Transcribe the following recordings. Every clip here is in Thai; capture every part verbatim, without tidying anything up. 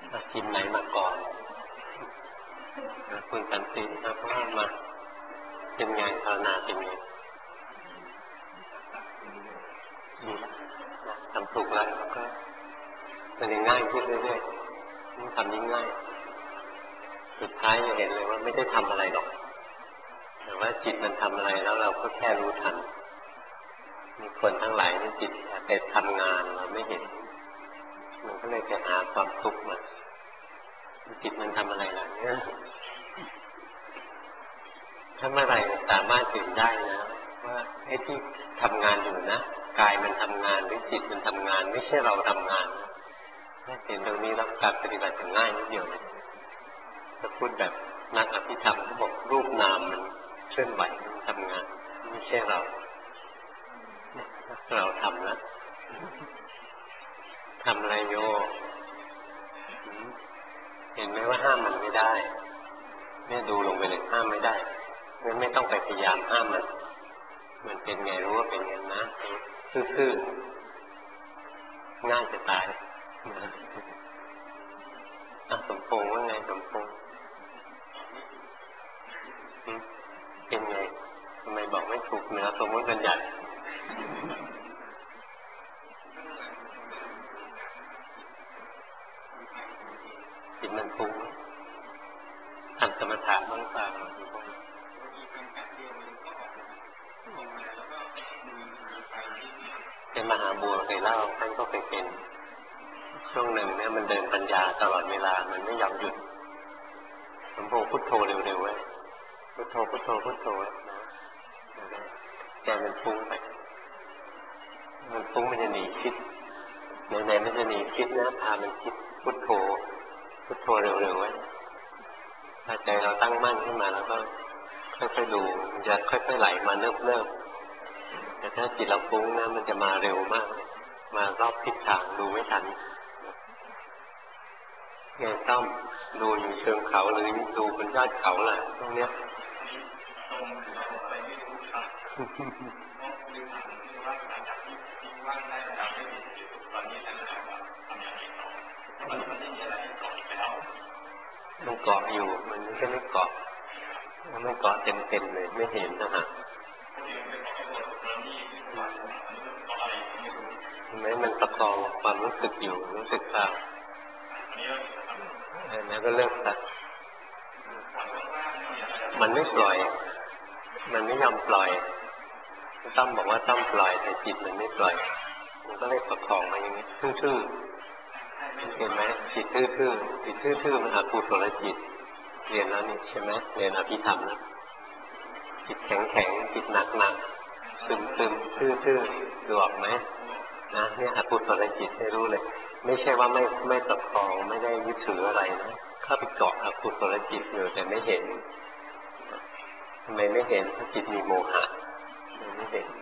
ทีมไหนมาก่อนคุณสันตินะเพราะว่ามาเป็นไงภาวนาเป็นไงทำถูกแล้วก็มันยังง่ายขึ้นเรื่อยๆยิ่งทำยิ่งง่ายสุดท้ายจะเห็นเลยว่าไม่ได้ทำอะไรหรอกแต่ว่าจิตมันทำอะไรแล้วเราก็แค่รู้ทันมีคนทั้งหลายที่จิตไปทำงานเราไม่เห็นมันก็เลยไปหาความทุกข์มาจิตมันทำอะไรล่ะเนี่ยถ้าเมื่อไหร่สามารถเห็นได้นะว่าไอ้ที่ทำงานอยู่นะกายมันทำงานหรือจิตมันทำงานไม่ใช่เราทำงานถ้าเห็นตรงนี้แล้วการปฏิบัติจะง่ายนิดเดียวเลยถ้าพูดแบบนักอภิธรรมเขาบอกรูปนามมันเคลื่อนไหวมันทำงานไม่ใช่เราเราทำแล้วทำอะไรโยเห็นไหมว่าห้ามมันไม่ได้เนี่ยดูลงไปเลยห้ามไม่ได้งั้นไม่ต้องไปพยายามห้ามมันมันเป็นไงรู้ว่าเป็นไงนะซื่อๆง่ายจะตายอ่ะสมพงษ์ว่าไงสมพงษ์เป็นไงทำไมบอกไม่ถูกเนื้อสมมติบัญญัติจิตมันฟุ้งทำสมถะบ้างเปล่าเป็นมหาบัวเคยเล่าท่านก็เคยเป็นช่วงหนึ่งเนี่ยมันเดินปัญญาตลอดเวลามันไม่ยอมหยุดสมพงษ์พุทโธเร็วๆไว้พุทโธพุทโธพุทโธนะใจมันฟุ้งไปมันฟุ้งมันจะหนีคิดไหนๆมันจะหนีคิดนะพามันคิดพุทโธพุทโธเร็วๆไว้ถ้าใจเราตั้งมั่นขึ้นมาแล้วก็ค่อยๆดูมันจะค่อยๆไหลมาเนิ่มๆแต่ถ้าจิตเราฟุ้งนะมันจะมาเร็วมากมารอบทิศทางดูไม่ทันไงต้อมดูอยู่เชิงเขาหรือดูบนยอดเขาล่ะตรงเนี้ยมันเกาะอยู่มันไม่ใช่ไม่เกาะมันไม่เกาะเต็มๆเลยไม่เห็นนะฮะเห็นไหมมันประคองความรู้สึกอยู่รู้สึกตามแล้วก็เลิกตัดมันไม่ปล่อยมันไม่ยอมปล่อยต้อมบอกว่าต้อมปล่อยแต่จิตมันไม่ปล่อยมันก็เลยประคองมาอย่างนี้ทื่อๆเห็นไหมจิตทื่อๆจิตทื่อๆมันอกุศลจิตเรียนแล้วนี่ใช่ไหมเรียนอภิธรรมนะจิตแข็งๆจิตหนักๆซึมๆทื่อๆดูออกไหมนะเนี่ยอกุศลจิตให้รู้เลยไม่ใช่ว่าไม่ไม่ประคองไม่ได้ยึดถืออะไรนะเข้าไปเกาะอกุศลจิตอยู่แต่ไม่เห็นทำไมไม่เห็นเพราะจิตมีโมหะไม่เห็น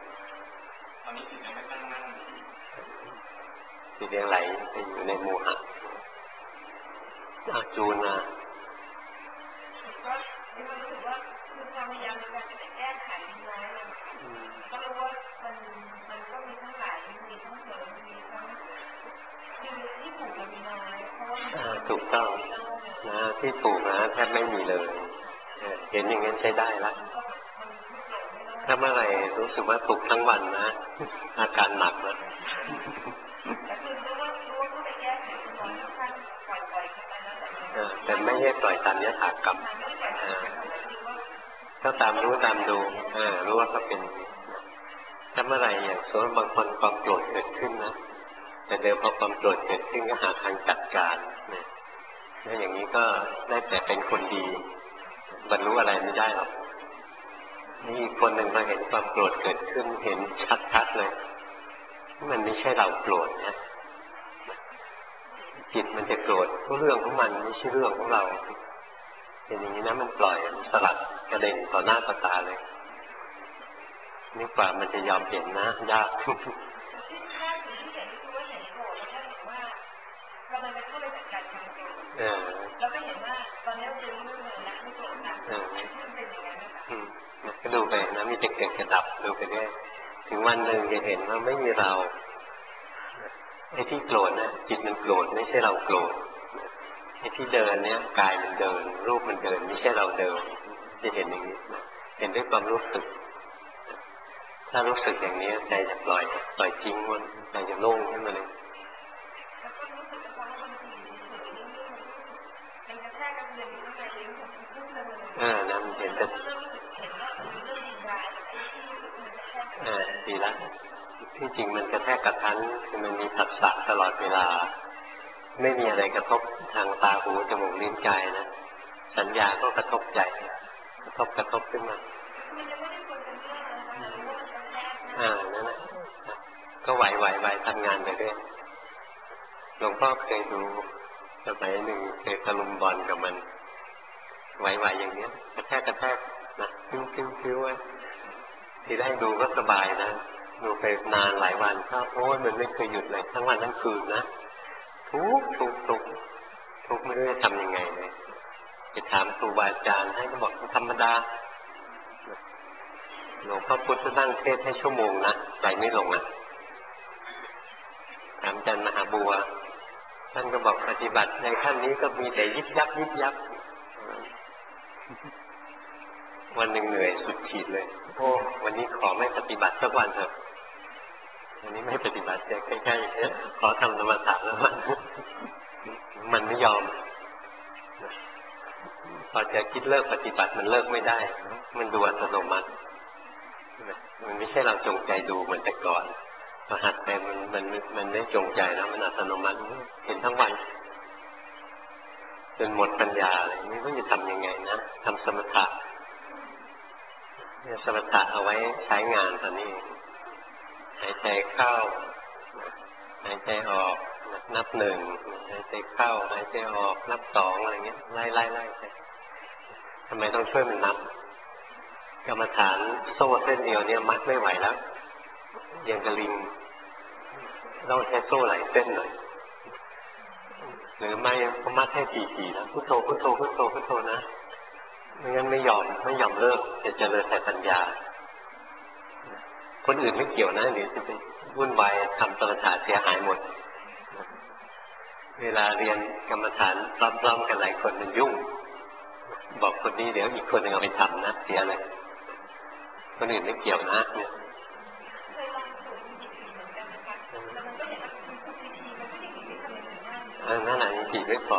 จิตยังไหลไปอยู่ในโมหะอาจูนนะถูกต้องนะที่ถูกนะแทบไม่มีเลยเห็นอย่างนั้นใช้ได้ละถ้าเมื่อไหร่รู้สึกว่าถูกทั้งวันนะอาการหนักแล้วแต่ไม่ให้ปล่อยตามยถากรรมก็ตามรู้ตามดูรู้ว่าเขาเป็นถ้าเมื่อไหร่อย่างส่วนบางคนความโกรธเกิดขึ้นนะแต่เดี๋ยวพอความโกรธเกิดขึ้นก็หาทางจัดการเนี่ยถ้าอย่างนี้ก็ได้แต่เป็นคนดีบรรลุอะไรไม่ได้หรอกนี่อีกคนหนึ่งมาเห็นความโกรธเกิดขึ้นเห็นชัดๆเลยมันไม่ใช่เราโกรธนะจิตมันจะโกรธเพราะเรื่องของมันไม่ใช่เรื่องของเราเห็นอย่างนี้นะมันปล่อยมันสลัดกระเด็นต่อหน้าต่อตาเลยนี่กว่ามันจะยอมเห็นนะยากเออแล้วก็เห็นว่าตอนนี้เราดูเรื่องเลยนะไม่โกรธนะเป็นอย่างนั้นนะคะก็ดูไปนะมีแต่เกิดกระดับดูไปได้ถึงวันหนึ่งจะเห็นว่าไม่มีเราไอ้ที่โกรธนะจิตมันโกรธไม่ใช่เราโกรธอ้ที่เดินเนี่ยกายมันเดินรูปมันเดินไม่ใช่เราเดินจะเห็นอย่างนี้เห็นด้วยความรู้สึกถ้ารู้สึกอย่างนี้ใจจะปล่อยปล่อยจริงมันใจจะโล่งขึ้นมาเลยอ่านะมันเห็นแต่อ่าดีแล้วที่จริงมันกระแทกกระทันคือมันมีผัสสะตลอดเวลาไม่มีอะไรกระทบทางตาหูจมูกลิ้นกายนะสัญญาก็กระทบใจกระทบกระทบขึ้นมาอ่านั่นแหละก็ไหวไหวไหวทำงานไปเรื่อยหลวงพ่อเคยดูสมัยหนึ่งเคยตะลุมบอลกับมันไหวไหวอย่างเนี้ยกระแทกกระแทกนะคิ้วคิ้วคิ้วไว้ทีแรกดูก็สบายนะดูไปนานหลายวันก็โอ้ยมันไม่เคยหยุดเลยทั้งวันทั้งคืนนะทุกทุกทุกทุกไม่รู้จะทำยังไงเลยไปถามครูบาอาจารย์ให้ก็บอกธรรมดาหลวงพ่อพุธนั่งเทศให้ชั่วโมงนะใจไม่ลงนะถามอาจารย์มหาบัวท่านก็บอกปฏิบัติในขั้นนี้ก็มีแต่ยิบยับยิบยับวันหนึ่งเหนื่อยสุดขีดเลยโอ้วันนี้ขอไม่ปฏิบัติสักวันเถอะวันนี้ไม่ปฏิบัติจะใกล้ๆเอ๊ะขอทำสมถะแล้วมันมันไม่ยอมพอจะคิดเลิกปฏิบัติมันเลิกไม่ได้มันดูอัตโนมัติมันไม่ใช่เราจงใจดูเหมือนแต่ก่อนพอหัดไปมันมันมันไม่จงใจแล้วมันอัตโนมัติเห็นทั้งวันจนหมดปัญญาเลยไม่รู้จะทำยังไงนะทำสมถะเนี่ยสมถะเอาไว้ใช้งานตอนนี้หายใจเข้าหายใจออกนับหนึ่งหายใจเข้าหายใจออกนับสองอะไรเงี้ยไล่ไล่ไล่ไปทำไมต้องช่วยมันนับกรรมฐานโซ่เส้นเดียวเนี่ยมัดไม่ไหวแล้วยังกระลิงต้องใช้โซ่หลายเส้นหน่อยหรือไม่ก็มัดให้ถี่ๆนะพุทโธพุทโธพุทโธพุทโธนะไม่งั้นไม่ยอมไม่ยอมเลิกจะเจริญแต่ปัญญาคนอื่นไม่เกี่ยวนะหรือจะไปวุ่นวายทำสมถะเสียหายหมดเวลาเรียนกรรมฐานพร้อมๆกันหลายคนมันยุ่งบอกคนนี้เดี๋ยวอีกคนหนึ่งเอาไปทำนะเสียเลยคนอื่นไม่เกี่ยวนะเนี่ยนั่นแหละยังจีไม่พอ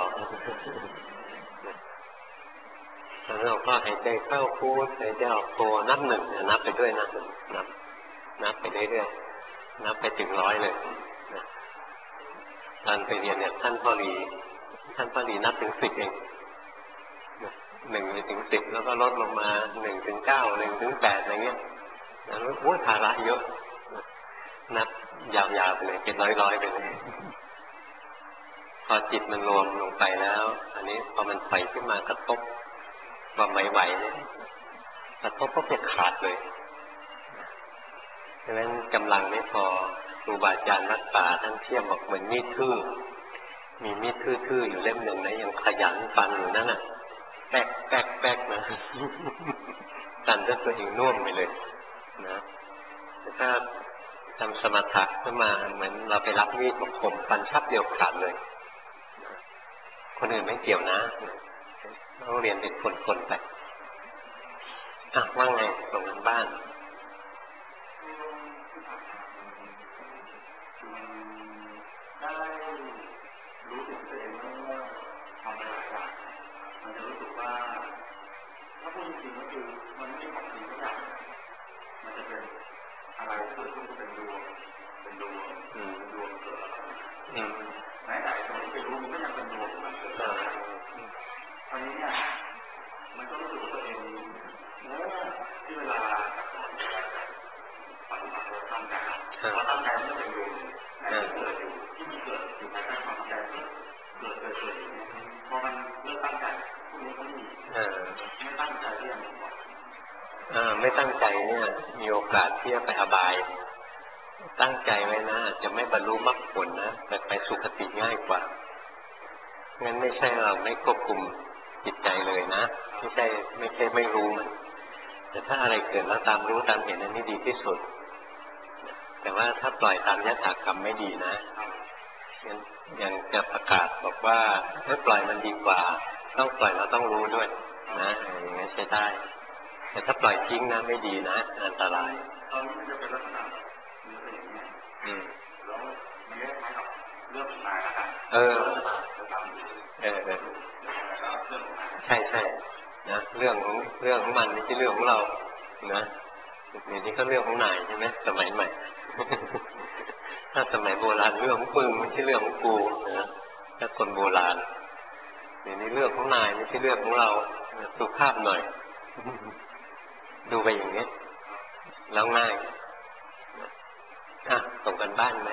แล้วเราก็หายใจเข้าพูดหายใจออกโทนับหนึ่งนับไปด้วยนะนับนับไปเรื่อยๆนับไปถึงร้อยเลยตอนไปเรียนเนี่ยท่านพ่อรีท่านพ่อรีนับถึงสิบเองหนึ่งไปถึงสิบแล้วก็ลดลงมาหนึ่งถึงเก้าหนึ่งถึงแปดอะไรเงี้ยแล้วโอ้ยภาระเยอะนับยาวๆไปเลยเป็นร้อยๆไปเลยพอจิตมันรวมลงไปแล้วอันนี้พอมันไฟขึ้นมากระทบความไหวๆเนี่ยกระทบก็จะขาดเลยดังนั้นกำลังไม่พอครูบาอาจารย์นักป่าท่านเทียบบอกเหมือนมีดทื่อมีมีดทื่อๆอยู่เล่มหนึ่งนะยังขยันฟันอยู่นั่นน่ะแป๊กแป๊กแป๊กนะสั่นจนตัวเองน่วมไปเลยนะถ้าทำสมถะขึ้นมาเหมือนเราไปรับมีดมาคมฟันชับเดียวขาดเลยคนอื่นไม่เกี่ยวนะต้องเรียนเป็นคนๆไปอ่ะว่าไงตรงนั้นบ้านได้รู้สึกตัวเองว่าทำอะไรหลายอย่างมันจะรู้สึกว่าถ้าพูดจริงก็คือมันไม่ใช่ของจริงทุกอย่างมันจะเป็นอะไรเกิดขึ้นเป็นดวงเป็นดวงเป็นดวงเกิดแม้แต่ตรงที่ไปรู้มันก็ยังเป็นดวงมันเกิดตอนนี้เนี่ยมันก็รู้สึกตัวเองเมื่อที่เวลาปฏิบัติเราตั้งใจเราตั้งใจมันเป็นดวงแต่ที่เกิดอยู่ที่มีเกิดอยู่ภายใต้ความใจเกิดเกิดเกิดเกิดพอมันเลิกตั้งใจพวกนี้ก็มีไม่ตั้งใจที่จะมีก่อนไม่ตั้งใจเนี่ยมีโอกาสที่จะไปอบายตั้งใจไว้นะจะไม่บรรลุมรรคผลนะแต่ไปสุคติง่ายกว่างั้นไม่ใช่เราไม่ควบคุมจิตใจเลยนะไม่ใช่ไม่ใช่ไม่รู้มันแต่ถ้าอะไรเกิดแล้วตามรู้ตามเห็นอันนี้ดีที่สุดแต่ว่าถ้าปล่อยตามยถากรรมไม่ดีนะงั้นอย่างจะประกาศบอกว่าให้ปล่อยมันดีกว่าต้องปล่อยเราต้องรู้ด้วยนะอย่างนี้ใช้ได้แต่ถ้าปล่อยทิ้งนะไม่ดีนะอันตรายตอนนี้มันจะเป็นลักษณะนี้เป็นอย่างนี้อืมแล้วมันคล้ายกับเรื่องของนายนะครับเออเออเออใช่ใช่นะเรื่องของเรื่องของมันไม่ใช่เรื่องของเรานะเดี๋ยวนี้ก็เรื่องของนายใช่ไหมสมัยใหม่ถ้าสมัยโบราณเรื่องของปึงไม่ใช่เรื่องของกูนะถ้าคนโบราณเดี๋ยวนี้เรื่องของนายไม่ใช่เรื่องของเราสุภาพหน่อยดูไปอย่างนี้แล้วง่ายอ่ะส่งกันบ้านไหม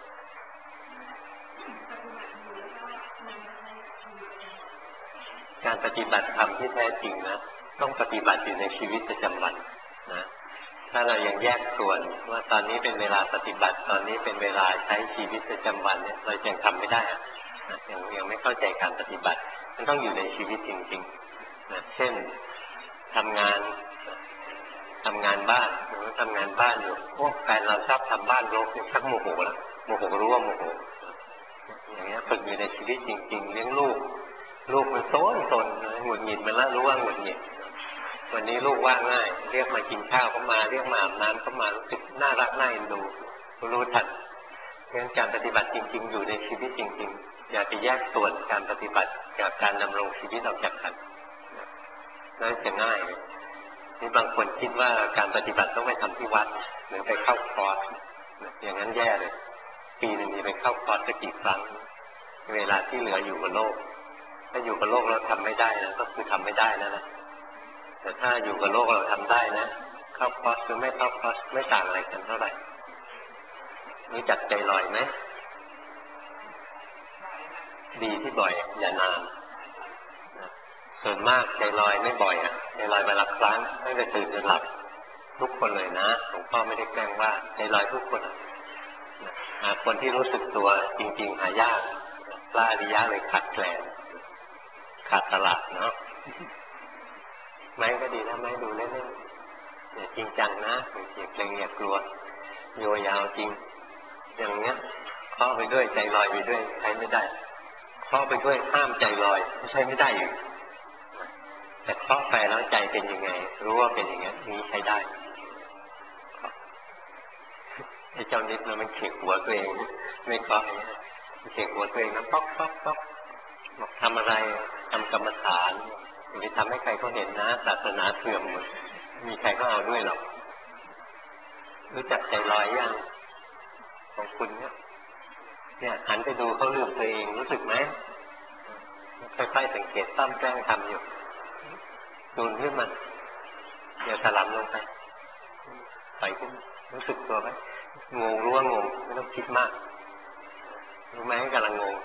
การปฏิบัติธรรมที่แท้จริงนะต้องปฏิบัติอยู่ในชีวิตประจำวันนะถ้าเรายังแยกส่วนว่าตอนนี้เป็นเวลาปฏิบัติตอนนี้เป็นเวลาใช้ชีวิตประจำวันเนี่ยเรายังทำไม่ได้อะยังยังไม่เข้าใจการปฏิบัติมันต้องอยู่ในชีวิตจริงๆนะเช่นทำงานทำงานบ้านหรือทำงานบ้านอยู่โอ้แฟนเราชอบทำบ้านรกเนี่ยชักโมโหแล้วโมโหรู้ว่าโมโหอย่างเงี้ยฝึกอยู่ในชีวิตจริงๆเลี้ยงลูกลูกมันโซนโซนหงุดหงิดมันละรู้ว่าหงุดหงิดวันนี้ลูกว่าง่ายเรียกมากินข้าวก็มาเรียกมาอาบน้ำก็มารู้สึกน่ารักน่าเอ็นดูรู้ทันเพราะฉะนั้นการปฏิบัติจริงๆอยู่ในชีวิตจริงๆอย่าไปแยกส่วนการปฏิบัติกับการดำรงชีวิตออกจากกันนั่นจะง่ายนี่บางคนคิดว่าการปฏิบัติต้องไปทำที่วัดหรือไปเข้าคอร์สอย่างนั้นแย่เลยปีหนึ่งมีไปเข้าคอร์สสักกี่ครั้งเวลาที่เหลืออยู่กับโลกถ้าอยู่กับโลกเราทำไม่ได้นะก็คือทำไม่ได้นะนะแต่ถ้าอยู่กับโลกเราทำได้นะเข้าคอร์สหรือไม่เข้าคอร์สไม่ต่างอะไรกันเท่าไหร่รู้จักใจลอยไหมดีที่บ่อยอย่านานส่วนมากใจลอยไม่บ่อยอ่ะใจลอยมาหลักครั้งไม่ได้ตื่นจนหลับทุกคนเลยนะหลวงพ่อไม่ได้แกล้งว่าใจลอยทุกคนหาคนที่รู้สึกตัวจริงๆหายากพระอริยะเลยขาดแคลนขาดตลาดเนาะไม้ก็ดีนะไม้ดูเล่นๆอย่าจริงจังนะอย่าเกรงอย่ากลัวโยยาวจริงอย่างเงี้ยเคาะไปด้วยใจลอยไปด้วยใช้ไม่ได้เคาะไปด้วยห้ามใจลอยไม่ใช่ไม่ได้อยู่แต่เคาะไปแล้วใจเป็นยังไงรู้ว่าเป็นอย่างเงี้ยนี้ใช้ได้ไอ้เจ้านิดนะมันเข็กหัวตัวเองไม่เคาะมันเข็กหัวตัวเองนะป๊อกป๊อกป๊อกบอกทำอะไรทำกรรมฐานอย่าไปทำให้ใครเขาเห็นนะศาสนาเสื่อมมีใครเขาเอาด้วยหรอกรู้จักใจลอยยังของคุณเนี่ยเนี่ยหันไปดูเขาลืมตัวเองรู้สึกไหมค่อยๆสังเกตตั้มแกล้งทำอยู่ดูนขึ้นมันเดี๋ยวถลำลงไปใส่ขึ้นรู้สึกตัวไหมงงรู้ว่างงไม่ต้องคิดมากรู้ไหมกำลังงง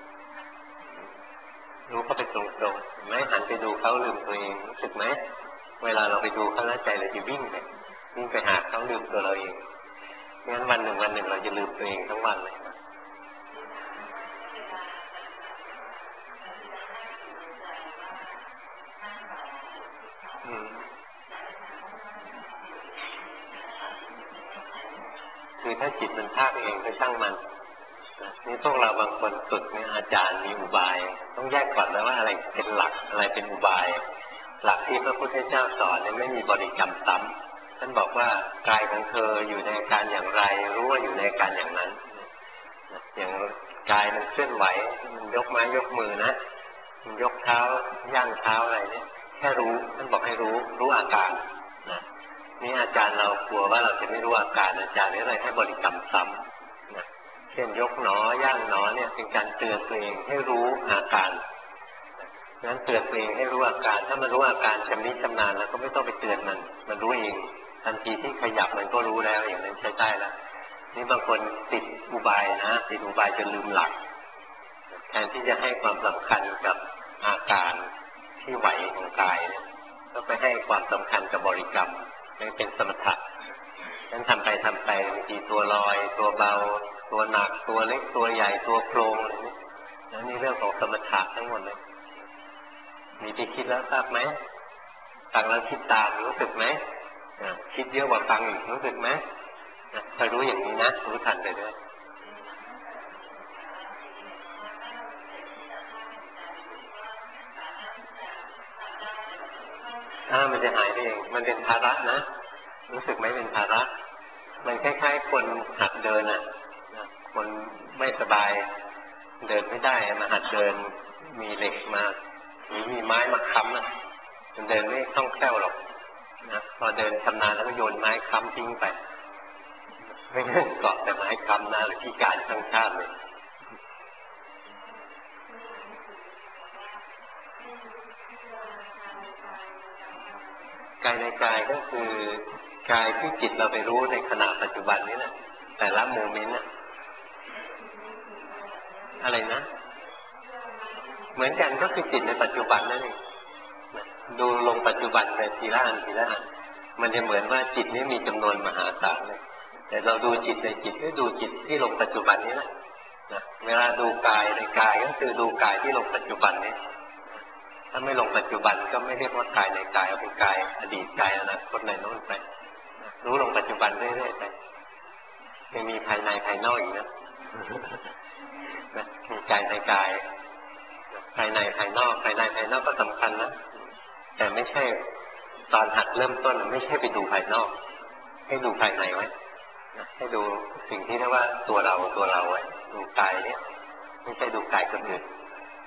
รู้เข้าไปตรงๆเห็นไหมหันไปดูเขาลืมตัวเองรู้สึกไหมเวลาเราไปดูเขาแล้วใจเราจะวิ่งไปวิ่งไปหาเขาลืมตัวเราเองงั้นวันหนึ่งวันหนึ่งเราจะลืมตัวเองทั้งวันเลยคือถ้าจิตมันพากเองก็ช่างมันนี่พวกเราบางคนฝึกเนี่ยอาจารย์มีอุบายต้องแยกก่อนนะว่าอะไรเป็นหลักอะไรเป็นอุบายหลักที่พระพุทธเจ้าสอนเนี่ยไม่มีบริกรรมซ้ำท่านบอกว่ากายของเธออยู่ในอาการอย่างไรรู้ว่าอยู่ในอาการอย่างนั้นอย่างกายมันเคลื่อนไหวมันยกไม้ยกมือนะมันยกเท้าย่างเท้าอะไรเนี่ยแค่รู้ท่านบอกให้รู้รู้อาการนะนี่อาจารย์เรากลัวว่าเราจะไม่รู้อาการอาจารย์นี่เลยให้บริกรรมซ้ำนะเช่นยกหนอย่างหนอเนี่ยเป็นการเตือนตัวเองให้รู้อาการงั้นเตือนตัวเองให้รู้อาการถ้ามันรู้อาการชำนิชำนาญแล้วก็ไม่ต้องไปเตือนมันมันรู้เองทันทีที่ขยับมันก็รู้แล้วอย่างนั้นใช้ได้แล้วนี่บางคนติดอุบายนะติดอุบายจนลืมหลักแทนที่จะให้ความสำคัญกับอาการที่ไหวของกายเนี่ยก็ไปให้ความสำคัญกับบริกรรมนี่เป็นสมถะนั้นทำไปทำไปบางทีตัวลอยตัวเบาตัวหนักตัวเล็กตัวใหญ่ตัวโครงอะไรนี่นั่นนี่เรื่องของสมถะทั้งหมดเลยมีที่คิดแล้วทราบไหมฟังแล้วคิดตามรู้สึกไหมคิดเยอะกว่าฟังอีกรู้สึกไหมถ้ารู้อย่างนี้นะรู้ทันไปด้วยอ่ามันจะหายไปเองมันเป็นภาระนะรู้สึกไหมเป็นภาระมันคล้ายๆคนหัดเดินอ่ะคนไม่สบายเดินไม่ได้มาหัดเดินมีเหล็กมาหรือมีไม้มาค้ำอ่ะมันเดินไม่คล่องแคล่วหรอกนะพอเดินชำนาญแล้วก็โยนไม้ค้ำทิ้งไปไม่งั้นเกาะแต่ไม้ค้ำนะหรือพิการทั้งชาติเลยกายในกายก็คือกายที่จิตเราไปรู้ในขณะปัจจุบันนี้นะแต่ละโมเมนต์อะไรนะเหมือนกันก็คือจิตในปัจจุบันนั่นเองดูลงปัจจุบันไปทีละอันทีละอันมันจะเหมือนว่าจิตนี้มีจำนวนมหาศาลเลยแต่เราดูจิตในจิตก็ดูจิตที่ลงปัจจุบันนี้นะเวลาดูกายในกายก็คือดูกายที่ลงปัจจุบันนี้ถ้าไม่ลงปัจจุบันก็ไม่เรียกว่ากายในกายเอาเป็นกายอดีตกายอนาคตในโน้นไปรู้ลงปัจจุบันเรื่อยๆไปยังมีภายในภายนอกอีกนะมีกายในกายภายในภายนอกภายในภายนอกก็สำคัญนะแต่ไม่ใช่ตอนหัดเริ่มต้นไม่ใช่ไปดูภายนอกให้ดูภายในไว้ให้ดูสิ่งที่เรียกว่าตัวเราตัวเราไว้ดูกายเนี่ยไม่ใช่ดูกายคนอื่น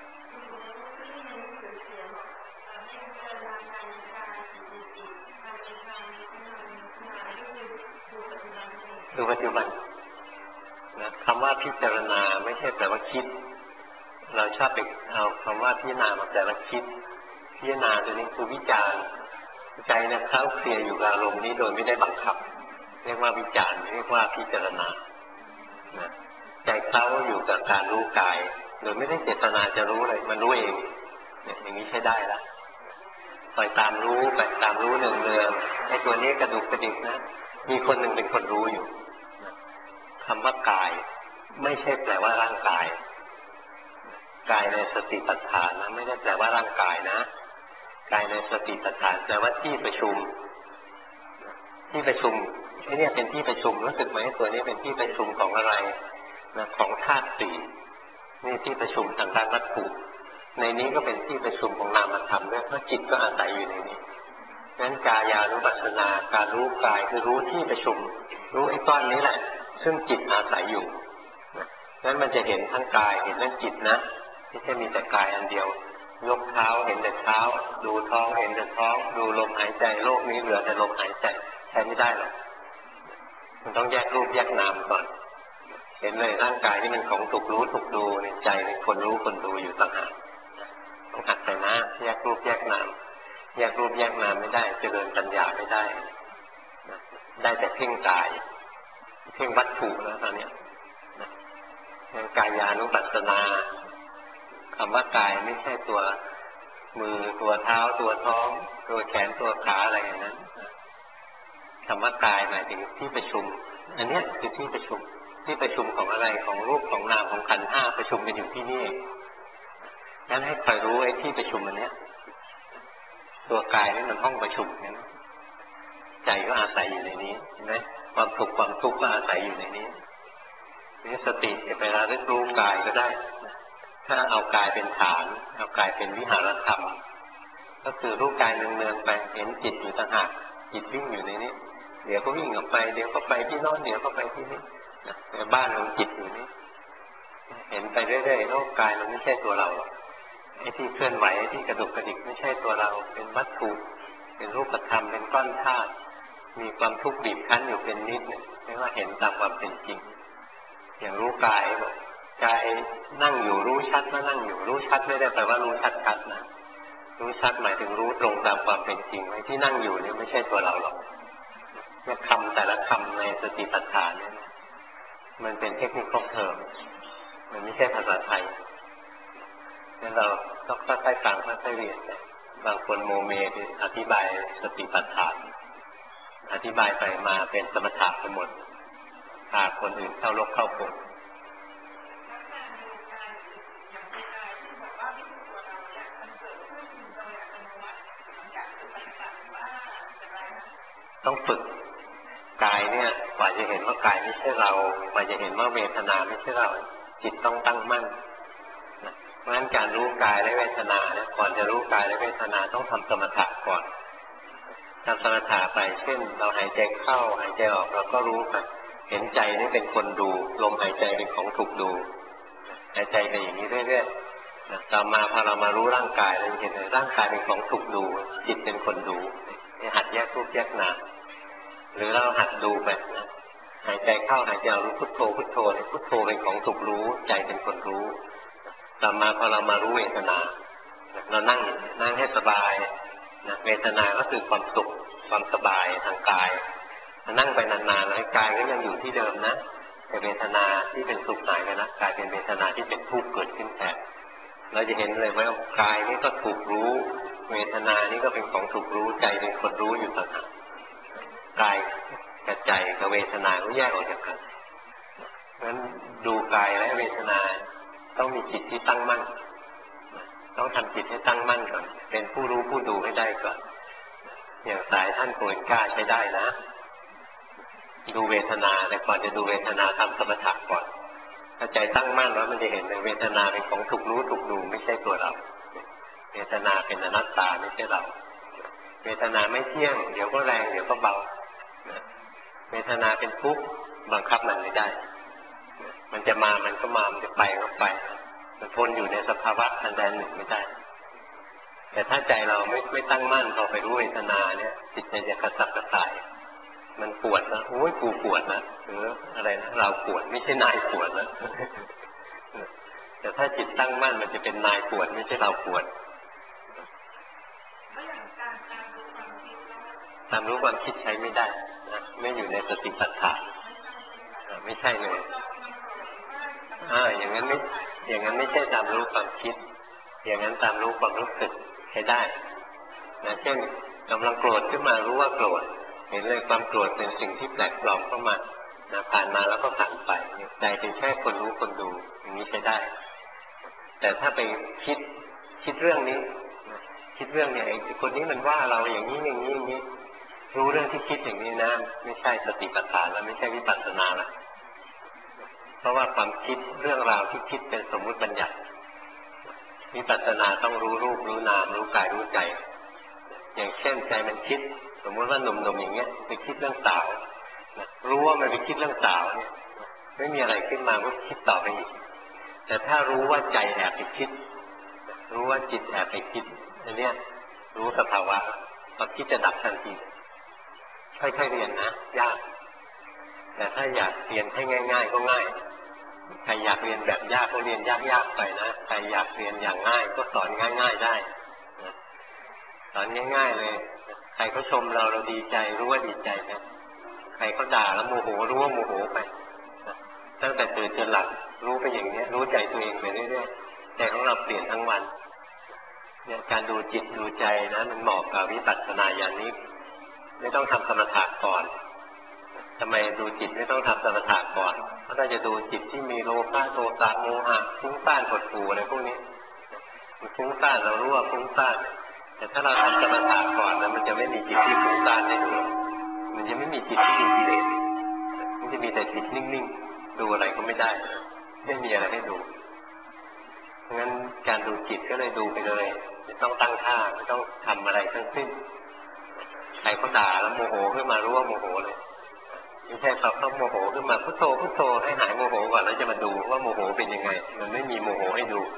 ดูปัจจุบันนะคำว่าพิจารณาไม่ใช่แปลว่าคิดเราชอบไปเอาคำว่าพิจารณามาแปลว่าคิดพิจารณาตัวนี้คือวิจารณ์ใจเนี่ยเข้าเคลียร์อยู่กับอารมณ์นี้โดยไม่ได้บังคับเรียกว่าวิจารณ์เรียกว่าพิจารณานะใจเข้าอยู่กับการรู้กายโดยไม่ได้เจตนาจะรู้เลยมันรู้เองเนี่ยอย่างนี้ใช้ได้แล้วปล่อยตามรู้ไปตามรู้เนืองๆไอ้ตัวนี้กระดุกกระดิกนะมีคนหนึ่งเป็นคนรู้อยู่คำว่ากายไม่ใช่แปลว่าร่างกายกายในสติปัฏฐานนะไม่ได้แปลว่าร่างกายนะกายในสติปัฏฐานแปลว่าที่ประชุมที่ประชุมไอ้นี่เป็นที่ประชุมรู้สึกไหมตัวนี้เป็นที่ประชุมของอะไรนะของธาตุสี่นี่ที่ประชุมทางด้านวัตถุในนี้ก็เป็นที่ประชุมของนามธรรมด้วยเพราะจิตก็อาศัยอยู่ในนี้งั้นกายานุปัสสนาการรู้กายคือรู้ที่ประชุมรู้ไอ้ก้อนนี้แหละซึ่งจิตอาศัยอยู่งั้นมันจะเห็นทั้งกายเห็นทั้งจิตนะไม่ใช่มีแต่กายอันเดียวยกเท้าเห็นแต่เท้าดูท้องเห็นแต่ท้องดูลมหายใจโลกนี้เหลือแต่ลมหายใจใช้ไม่ได้หรอกมันต้องแยกรูปแยกนามก่อนเห็นเลยร่างกายนี่มันของถูกรู้ถูกดูในใจเป็นคนรู้คนดูอยู่ต่างหากต้องหัดไปนะแยกรูปแยกนามแยกรูปแยกนามไม่ได้เจริญปัญญาไม่ได้ได้แต่เพ่งกายเพ่งวัตถุแล้วตอนนี้กายานุปัสสนาคำว่ากายไม่ใช่ตัวมือตัวเท้าตัวท้องตัวแขนตัวขาอะไรอย่างนั้นคำว่ากายหมายถึงที่ประชุมอันนี้คือที่ประชุมที่ประชุมของอะไรของรูปของนามของขันธ์ห้าประชุมกันอยู่ที่นี่งั้นให้คอยรู้ไอ้ที่ประชุมอันนี้ตัวกายนี่มันห้องประชุมนั้นใจก็อาศัยอยู่ในนี้เห็นไหมความสุขความทุกข์ก็อาศัยอยู่ในนี้นี่สติจะไประลึกรู้กายก็ได้ถ้าเอากายเป็นฐานเอากายเป็นวิหารธรรมก็คือรู้กายเนืองๆไปเห็นจิตอยู่ต่างหากจิตวิ่งอยู่ในนี้เดี๋ยวก็วิ่งออกไปเดี๋ยวก็ไปที่โน้นเดี๋ยวก็ไปที่นี่ในบ้านของจิตอยู่นี่เห็นไปเรื่อยๆโลกกายมันไม่ใช่ตัวเราไอ้ที่เคลื่อนไหวไอ้ที่กระดุกกระดิกไม่ใช่ตัวเราเป็นวัตถุเป็นรูปธรรมเป็นก้อนธาตุมีความทุกข์บีบคั้นอยู่เป็นนิดเนี่ยไม่ว่าเห็นตามความเป็นจริงอย่างรู้กายบอกกายนั่งอยู่รู้ชัดว่านั่งอยู่รู้ชัดไม่ได้แปลว่ารู้ชัดชัดนะรู้ชัดหมายถึงรู้ตรงตามความเป็นจริงไว้ที่นั่งอยู่นี่ไม่ใช่ตัวเราหรอกเนี่ยคำแต่ละคำในสติปัฏฐานเนี่ยมันเป็นเทคนิคของเทอมมันไม่ใช่ภาษาไทยงั้นเราต้องค่อยๆฟังค่อยๆเรียนไปบางคนโมเมอธิบายสติปัฏฐานอธิบายไปมาเป็นสมถะไปหมดพาคนอื่นเข้าลกเข้าปนต้องฝึกกายเนี่ยกว่าจะเห็นว่ากายไม่ใช่เรากว่าจะเห็นว่าเวทนาไม่ใช่เราจิตต้องตั้งมั่นเพราะฉะนั้นการรู้กายและเวทนาเนี่ยก่อนจะรู้กายและเวทนาต้องทำสมถะก่อนทำสมถะไปเช่นเราหายใจเข้าหายใจออกเราก็รู้ไปเห็นใจนี่เป็นคนดูลมหายใจเป็นของถูกดูหายใจไปอย่างนี้เรื่อยๆต่อมาพอเรามารู้ร่างกายเราเห็นเลยร่างกายเป็นของถูกดูจิตเป็นคนดูให้หัดแยกรูปแยกนามหรือเราหัดดูแบบนะหายใจเข้าหายใจออกรู้พุทโธพุทโธเนี่ยพุทโธเป็นของถูกรู้ใจเป็นคนรู้ต่อมาพอเรามารู้เวทนาเรานั่งนั่งให้สบายนะเวทนาก็คือความสุขความสบายทางกายนั่งไปนานๆแล้วกายก็ยังอยู่ที่เดิมนะแต่เวทนาที่เป็นสุขหายไปนะกลายเป็นเวทนาที่เป็นทุกข์เกิดขึ้นแทนเราจะเห็นเลยว่ากายนี่ก็ถูกรู้เวทนานี่ก็เป็นของถูกรู้ใจเป็นคนรู้อยู่ต่างหากกายกับใจกับเวทนาก็แยกออกจากกันเพราะฉะนั้นดูกายและเวทนาต้องมีจิตที่ตั้งมั่นต้องทำจิตให้ตั้งมั่นก่อนเป็นผู้รู้ผู้ดูให้ได้ก่อนอย่างสายท่านโกนกล้าใช้ได้นะดูเวทนาแต่ก่อนจะดูเวทนาทำสมถะก่อนถ้าใจตั้งมั่นแล้วมันจะเห็นเลยเวทนาเป็นของถูกรู้ถูกดูไม่ใช่ตัวเราเวทนาเป็นอนัตตาไม่ใช่เราเวทนาไม่เที่ยงเดี๋ยวก็แรงเดี๋ยวก็เบาเวทนาเป็นทุกข์บังคับมันไม่ได้มันจะมามันก็มามันจะไปก็ไปมันทนอยู่ในสภาวะอันใดหนึ่งไม่ได้แต่ถ้าใจเราไม่ไม่ตั้งมั่นพอไปรู้เวทนาเนี่ยจิตใจจะกระสับกระส่ายมันปวดนะโอ้ยกูปวดนะหรืออะไรนะเราปวดไม่ใช่นายปวดนะแต่ถ้าจิตตั้งมั่นมันจะเป็นนายปวดไม่ใช่เราปวดตามรู้ความคิดใช้ไม่ได้นะไม่อยู่ในสติปัฏฐานไม่ใช่เลยอ่าอย่างนั้นไม่อย่างนั้นไม่ใช่ตามรู้ความคิดอย่างนั้นตามรู้ความรู้สึกใช้ได้นะเช่นกำลังโกรธขึ้นมารู้ว่าโกรธเห็นเลยความโกรธเป็นสิ่งที่แปลกปลอมเข้ามานะผ่านมาแล้วก็ผ่านไปใจเป็นแค่คนรู้คนดูอย่างนี้ใช้ได้แต่ถ้าไปคิดคิดเรื่องนี้คิดเรื่องเนี่ยไอ้คนนี้มันว่าเราอย่างนี้อย่างนี้อย่างนี้รู้เรื่องที่คิดอย่างนี้นะไม่ใช่สติปัฏฐานแล้วไม่ใช่วิปัสสนาแล้วเพราะว่าความคิดเรื่องราวที่คิดเป็นสมมุติบัญญัติวิปัสสนาต้องรู้รูปรู้นามรู้กายรู้ใจอย่างเช่นใจมันคิดสมมติว่าหนุ่มๆอย่างเงี้ยไปคิดเรื่องสาวรู้ว่ามันไปคิดเรื่องสาวเนี่ยไม่มีอะไรขึ้นมาก็คิดต่อไปอีกแต่ถ้ารู้ว่าใจแอบไปคิดรู้ว่าจิตแอบไปคิดอันเนี้ยรู้สภาวะความคิดจะดับทันทีค่อยๆเรียนนะยากแต่ถ้าอยากเรียนให้ง่ายๆก็ง่ายใครอยากเรียนแบบยากก็เรียนยากๆไปนะใครอยากเรียนอย่างง่ายก็สอนง่ายๆได้สอนง่ายๆเลยใครเขาชมเราเราดีใจรู้ว่าดีใจนะใครเขาด่าแล้วโมโหรู้ว่าโมโหไปตั้งแต่ตื่นจนหลับรู้ไปอย่างนี้รู้ใจตัวเองไปเรื่อยๆใจของเราเปลี่ยนทั้งวันเนี่ยการดูจิตดูใจนะมันเหมาะกับวิปัสสนาญาณนี้ไม่ต้องทำสมถะก่อนทำไมดูจิตไม่ต้องทำสมถะก่อนเพราะถ้าจะดูจิตที่มีโลภะโทสะโมหะฟุ้งซ่านหดหู่อะไรพวกนี้มันฟุ้งซ่านเรารู้ว่าฟุ้งซ่านแต่ถ้าเราทำสมถะก่อนนะมันจะไม่มีจิตที่ฟุ้งซ่านให้ดูมันจะไม่มีจิตที่มีกิเลสมันจะมีแต่จิตนิ่งๆดูอะไรก็ไม่ได้ไม่มีอะไรให้ดูเพราะงั้นการดูจิตก็เลยดูไปเลยไม่ต้องตั้งท่าไม่ต้องทำอะไรทั้งสิ้นใครเขาด่าแล้วโมโหขึ้นมารู้ว่าโมโหเลยไม่ใช่เขาเขาโมโหขึ้นมาพุทโธพุทโธให้หายโมโหก่อนแล้วจะมาดูว่าโมโหเป็นยังไงมันไม่มีโมโหให้ดู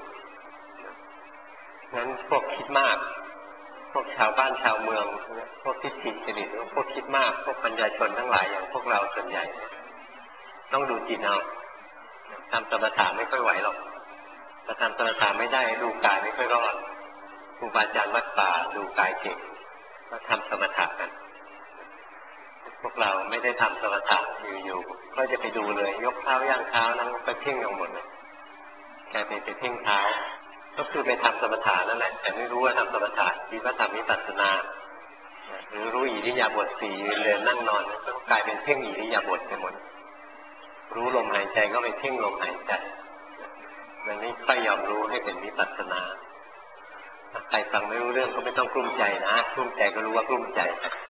งั้นพวกคิดมากพวกชาวบ้านชาวเมืองพวกที่จิตจริตพวกคิดมากพวกปัญญาชนทั้งหลายอย่างพวกเราส่วนใหญ่ต้องดูจิตเอาทำสมถะไม่ค่อยไหวหรอกถ้าทำสมถะไม่ได้ดูกายไม่ค่อยรอดครูบาอาจารย์วัดป่าดูกายเก่งก็ทำสมถะกันพวกเราไม่ได้ทำสมถะอยู่ๆก็จะไปดูเลยยกเท้าย่างเท้านั่งไปเพ่งเอาหมดเลยแกไปไปเพ่งเท้าก็คือไปทำสมถะนั่นแหละแต่ไม่รู้ว่าทำสมถะคิดว่าทำวิปัสสนาหรือรู้อิริยาบถสี่ยืนเดินนั่งนอนก็กลายเป็นเพ่งอิริยาบถไปหมดรู้ลมหายใจก็ไปเพ่งลมหายใจมันไม่ค่อยยอมรู้ให้เป็นวิปัสสนาใครฟังไม่รู้เรื่องก็ไม่ต้องกลุ้มใจนะกลุ้มใจก็รู้ว่ากลุ้มใจ